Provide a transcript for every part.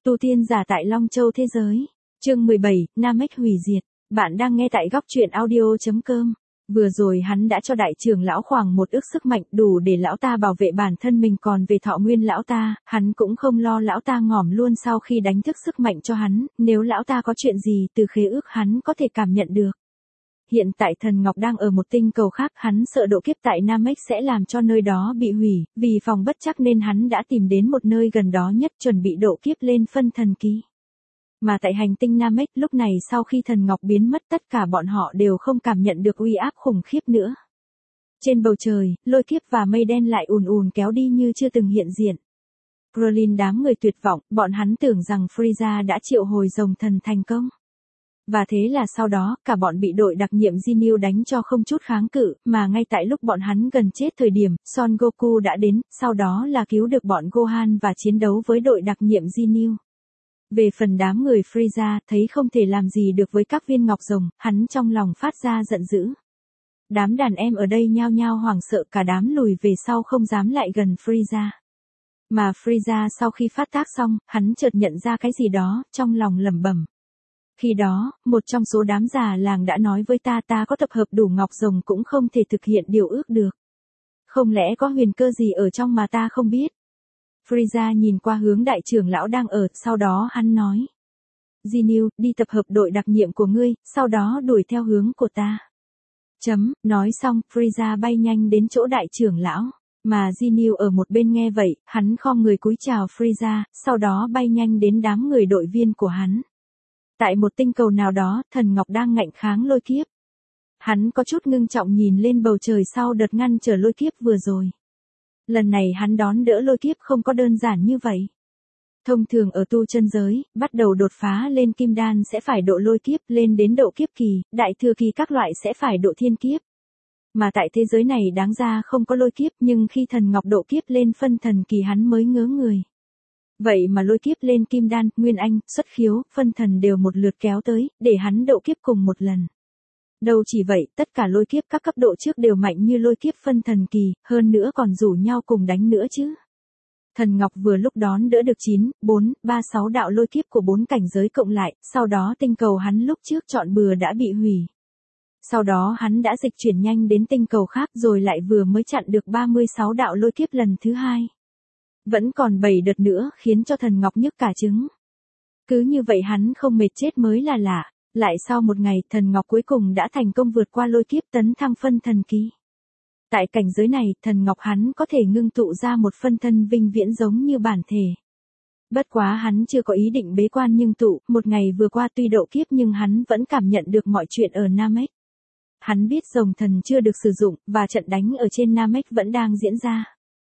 Tu tiên giả tại Long Châu thế giới. Chương 17, Namek hủy diệt. Bạn đang nghe tại góc truyện audio.com. Vừa rồi hắn đã cho đại trưởng lão khoảng một ức sức mạnh đủ để lão ta bảo vệ bản thân mình, còn về thọ nguyên lão ta, hắn cũng không lo lão ta ngỏm luôn sau khi đánh thức sức mạnh cho hắn, nếu lão ta có chuyện gì từ khế ước hắn có thể cảm nhận được. Hiện tại thần Ngọc đang ở một tinh cầu khác, hắn sợ độ kiếp tại Namek sẽ làm cho nơi đó bị hủy, vì phòng bất chắc nên hắn đã tìm đến một nơi gần đó nhất chuẩn bị độ kiếp lên phân thần kỳ. Mà tại hành tinh Namek lúc này sau khi thần Ngọc biến mất tất cả bọn họ đều không cảm nhận được uy áp khủng khiếp nữa. Trên bầu trời, lôi kiếp và mây đen lại ùn ùn kéo đi như chưa từng hiện diện. Krillin đám người tuyệt vọng, bọn hắn tưởng rằng Frieza đã triệu hồi rồng thần thành công. Và thế là sau đó, cả bọn bị đội đặc nhiệm Ginyu đánh cho không chút kháng cự, mà ngay tại lúc bọn hắn gần chết thời điểm, Son Goku đã đến, sau đó là cứu được bọn Gohan và chiến đấu với đội đặc nhiệm Ginyu. Về phần đám người Frieza, thấy không thể làm gì được với các viên ngọc rồng, hắn trong lòng phát ra giận dữ. Đám đàn em ở đây nhao nhao hoảng sợ, cả đám lùi về sau không dám lại gần Frieza. Mà Frieza sau khi phát tác xong, hắn chợt nhận ra cái gì đó, trong lòng lẩm bẩm. Khi đó, một trong số đám già làng đã nói với ta có tập hợp đủ ngọc rồng cũng không thể thực hiện điều ước được. Không lẽ có huyền cơ gì ở trong mà ta không biết? Frieza nhìn qua hướng đại trưởng lão đang ở, sau đó hắn nói. Ginyu, đi tập hợp đội đặc nhiệm của ngươi, sau đó đuổi theo hướng của ta. Nói xong, Frieza bay nhanh đến chỗ đại trưởng lão. Mà Ginyu ở một bên nghe vậy, hắn khom người cúi chào Frieza, sau đó bay nhanh đến đám người đội viên của hắn. Tại một tinh cầu nào đó, thần Ngọc đang ngạnh kháng lôi kiếp. Hắn có chút ngưng trọng nhìn lên bầu trời sau đợt ngăn trở lôi kiếp vừa rồi. Lần này hắn đón đỡ lôi kiếp không có đơn giản như vậy. Thông thường ở tu chân giới, bắt đầu đột phá lên kim đan sẽ phải độ lôi kiếp, lên đến độ kiếp kỳ, đại thừa kỳ các loại sẽ phải độ thiên kiếp. Mà tại thế giới này đáng ra không có lôi kiếp, nhưng khi thần Ngọc độ kiếp lên phân thần kỳ hắn mới ngớ người. Vậy mà lôi kiếp lên kim đan, nguyên anh, xuất khiếu, phân thần đều một lượt kéo tới, để hắn độ kiếp cùng một lần. Đâu chỉ vậy, tất cả lôi kiếp các cấp độ trước đều mạnh như lôi kiếp phân thần kỳ, hơn nữa còn rủ nhau cùng đánh nữa chứ. Thần Ngọc vừa lúc đón đỡ được 9, 4, 3, 6 đạo lôi kiếp của 4 cảnh giới cộng lại, sau đó tinh cầu hắn lúc trước chọn bừa đã bị hủy. Sau đó hắn đã dịch chuyển nhanh đến tinh cầu khác rồi lại vừa mới chặn được 36 đạo lôi kiếp lần thứ hai. Vẫn còn 7 đợt nữa khiến cho thần Ngọc nhức cả trứng. Cứ như vậy hắn không mệt chết mới là lạ. Lại sau một ngày, thần Ngọc cuối cùng đã thành công vượt qua lôi kiếp tấn thăng phân thần kỳ. Tại cảnh giới này, thần Ngọc hắn có thể ngưng tụ ra một phân thân vinh viễn giống như bản thể. Bất quá hắn chưa có ý định bế quan nhưng tụ, một ngày vừa qua tuy độ kiếp nhưng hắn vẫn cảm nhận được mọi chuyện ở Namek. Hắn biết rồng thần chưa được sử dụng, và trận đánh ở trên Namek vẫn đang diễn ra.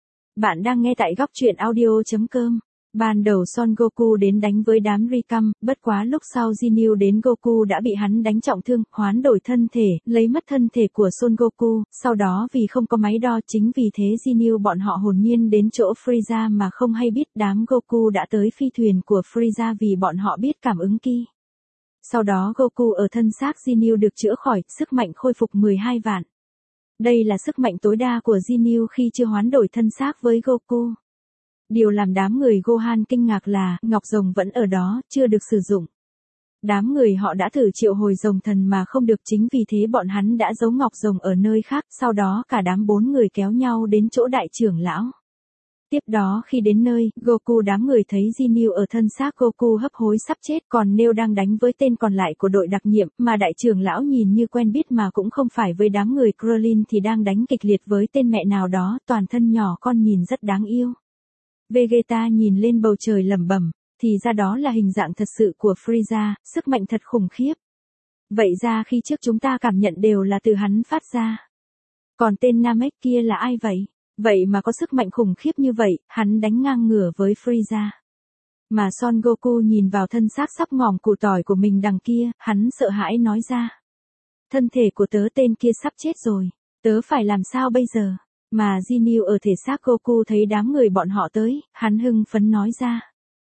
Bạn đang nghe tại góc truyện audio.com. Ban đầu Son Goku đến đánh với đám Rikam, bất quá lúc sau Ginyu đến Goku đã bị hắn đánh trọng thương, hoán đổi thân thể, lấy mất thân thể của Son Goku, sau đó vì không có máy đo chính vì thế Ginyu bọn họ hồn nhiên đến chỗ Frieza mà không hay biết đám Goku đã tới phi thuyền của Frieza vì bọn họ biết cảm ứng ki. Sau đó Goku ở thân xác Ginyu được chữa khỏi, sức mạnh khôi phục 12 vạn. Đây là sức mạnh tối đa của Ginyu khi chưa hoán đổi thân xác với Goku. Điều làm đám người Gohan kinh ngạc là, ngọc rồng vẫn ở đó, chưa được sử dụng. Đám người họ đã thử triệu hồi rồng thần mà không được, chính vì thế bọn hắn đã giấu ngọc rồng ở nơi khác, sau đó cả đám 4 người kéo nhau đến chỗ đại trưởng lão. Tiếp đó khi đến nơi, Goku đám người thấy Ginyu ở thân xác Goku hấp hối sắp chết, còn Neo đang đánh với tên còn lại của đội đặc nhiệm, mà đại trưởng lão nhìn như quen biết mà cũng không phải với đám người Krillin thì đang đánh kịch liệt với tên mẹ nào đó, toàn thân nhỏ con nhìn rất đáng yêu. Vegeta nhìn lên bầu trời lẩm bẩm, thì ra đó là hình dạng thật sự của Frieza, sức mạnh thật khủng khiếp. Vậy ra khi trước chúng ta cảm nhận đều là từ hắn phát ra. Còn tên Namek kia là ai vậy? Vậy mà có sức mạnh khủng khiếp như vậy, hắn đánh ngang ngửa với Frieza. Mà Son Goku nhìn vào thân xác sắp ngòm củ tỏi của mình đằng kia, hắn sợ hãi nói ra. Thân thể của tớ tên kia sắp chết rồi, tớ phải làm sao bây giờ? Mà Ginyu ở thể xác Goku thấy đám người bọn họ tới, hắn hưng phấn nói ra.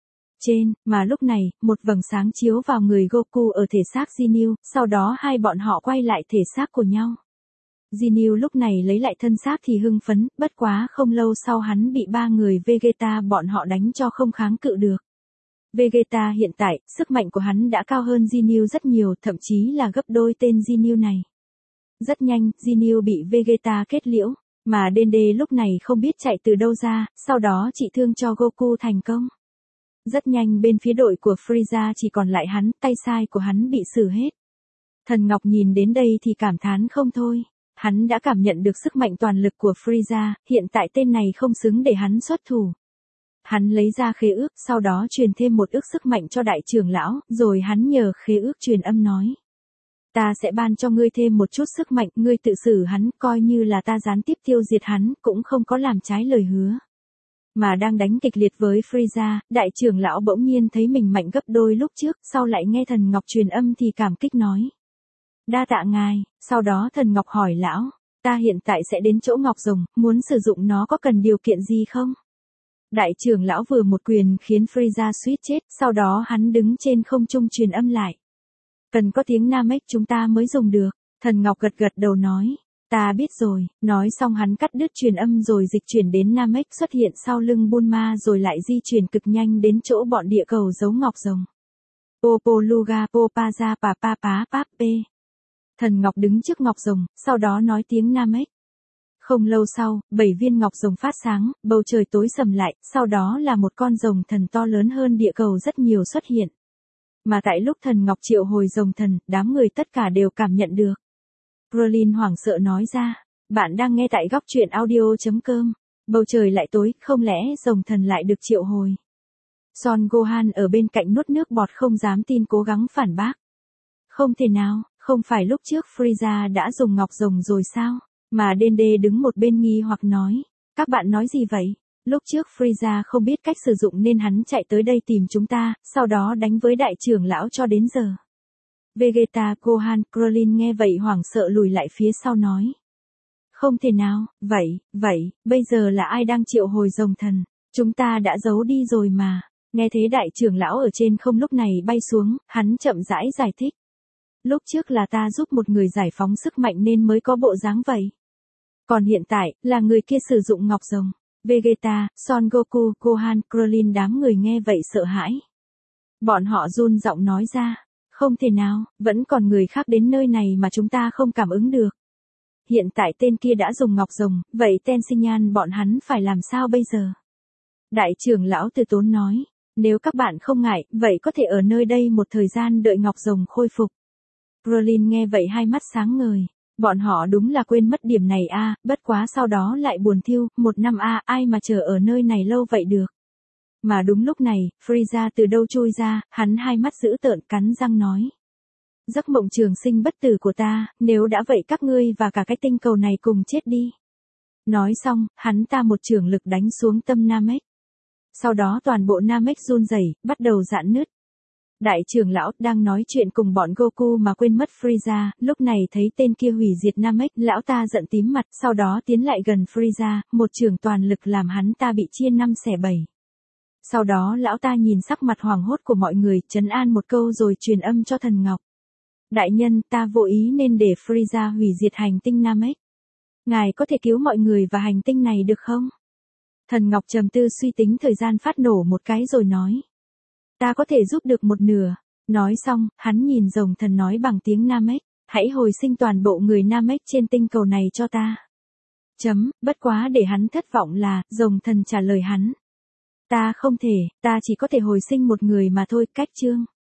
Mà lúc này, một vầng sáng chiếu vào người Goku ở thể xác Ginyu, sau đó hai bọn họ quay lại thể xác của nhau. Ginyu lúc này lấy lại thân xác thì hưng phấn, bất quá không lâu sau hắn bị 3 người Vegeta bọn họ đánh cho không kháng cự được. Vegeta hiện tại, sức mạnh của hắn đã cao hơn Ginyu rất nhiều, thậm chí là gấp đôi tên Ginyu này. Rất nhanh, Ginyu bị Vegeta kết liễu, mà Dende lúc này không biết chạy từ đâu ra, sau đó trị thương cho Goku thành công. Rất nhanh bên phía đội của Frieza chỉ còn lại hắn, tay sai của hắn bị xử hết. Thần Ngọc nhìn đến đây thì cảm thán không thôi. Hắn đã cảm nhận được sức mạnh toàn lực của Frieza, hiện tại tên này không xứng để hắn xuất thủ. Hắn lấy ra khế ước, sau đó truyền thêm một ước sức mạnh cho đại trưởng lão, rồi hắn nhờ khế ước truyền âm nói. Ta sẽ ban cho ngươi thêm một chút sức mạnh, ngươi tự xử hắn, coi như là ta gián tiếp tiêu diệt hắn, cũng không có làm trái lời hứa. Mà đang đánh kịch liệt với Frieza, đại trưởng lão bỗng nhiên thấy mình mạnh gấp đôi lúc trước, sau lại nghe thần Ngọc truyền âm thì cảm kích nói. Đa tạ ngài, sau đó thần Ngọc hỏi lão, ta hiện tại sẽ đến chỗ Ngọc Rồng, muốn sử dụng nó có cần điều kiện gì không? Đại trưởng lão vừa một quyền khiến Frieza suýt chết, sau đó hắn đứng trên không trung truyền âm lại. Cần có tiếng Namek chúng ta mới dùng được, thần Ngọc gật gật đầu nói. Ta biết rồi, nói xong hắn cắt đứt truyền âm rồi dịch chuyển đến Namek xuất hiện sau lưng Bulma rồi lại di chuyển cực nhanh đến chỗ bọn địa cầu giấu Ngọc Rồng. Popo Luga Popaza Papa Pá Pape. Thần Ngọc đứng trước Ngọc Rồng, sau đó nói tiếng Namek. Không lâu sau, 7 viên Ngọc Rồng phát sáng, bầu trời tối sầm lại, sau đó là một con rồng thần to lớn hơn địa cầu rất nhiều xuất hiện. Mà tại lúc thần Ngọc triệu hồi rồng thần, đám người tất cả đều cảm nhận được. Krillin hoảng sợ nói ra, bạn đang nghe tại góc truyện audio.com. Bầu trời lại tối, không lẽ rồng thần lại được triệu hồi? Son Gohan ở bên cạnh nuốt nước bọt không dám tin cố gắng phản bác. Không thể nào, không phải lúc trước Frieza đã dùng ngọc rồng rồi sao? Mà Dende đứng một bên nghi hoặc nói, các bạn nói gì vậy? Lúc trước Frieza không biết cách sử dụng nên hắn chạy tới đây tìm chúng ta, sau đó đánh với đại trưởng lão cho đến giờ. Vegeta, Gohan, Krillin nghe vậy hoảng sợ lùi lại phía sau nói. Không thể nào, vậy, bây giờ là ai đang triệu hồi rồng thần? Chúng ta đã giấu đi rồi mà. Nghe thế đại trưởng lão ở trên không lúc này bay xuống, hắn chậm rãi giải thích. Lúc trước là ta giúp một người giải phóng sức mạnh nên mới có bộ dáng vậy. Còn hiện tại, là người kia sử dụng ngọc rồng. Vegeta, Son Goku, Gohan, Krillin đám người nghe vậy sợ hãi. Bọn họ run giọng nói ra. Không thể nào, vẫn còn người khác đến nơi này mà chúng ta không cảm ứng được. Hiện tại tên kia đã dùng ngọc rồng, vậy Tenshinhan bọn hắn phải làm sao bây giờ? Đại trưởng lão từ tốn nói, nếu các bạn không ngại, vậy có thể ở nơi đây một thời gian đợi ngọc rồng khôi phục. Krillin nghe vậy hai mắt sáng ngời, bọn họ đúng là quên mất điểm này a, bất quá sau đó lại buồn thiêu, 1 năm a, ai mà chờ ở nơi này lâu vậy được. Mà đúng lúc này, Frieza từ đâu chui ra, hắn hai mắt dữ tợn cắn răng nói. Giấc mộng trường sinh bất tử của ta, nếu đã vậy các ngươi và cả cái tinh cầu này cùng chết đi. Nói xong, hắn ta một chưởng lực đánh xuống tâm Namek. Sau đó toàn bộ Namek run rẩy, bắt đầu rạn nứt. Đại trưởng lão đang nói chuyện cùng bọn Goku mà quên mất Frieza, lúc này thấy tên kia hủy diệt Namek, lão ta giận tím mặt, sau đó tiến lại gần Frieza, một chưởng toàn lực làm hắn ta bị chia 5 xẻ 7. Sau đó lão ta nhìn sắc mặt hoảng hốt của mọi người, trấn an một câu rồi truyền âm cho thần Ngọc. Đại nhân, ta vô ý nên để Frieza hủy diệt hành tinh Namek. Ngài có thể cứu mọi người và hành tinh này được không? Thần Ngọc trầm tư suy tính thời gian phát nổ một cái rồi nói. Ta có thể giúp được một nửa. Nói xong, hắn nhìn rồng thần nói bằng tiếng Namek, hãy hồi sinh toàn bộ người Namek trên tinh cầu này cho ta. Bất quá để hắn thất vọng là, rồng thần trả lời hắn. Ta không thể, ta chỉ có thể hồi sinh một người mà thôi, cách chương.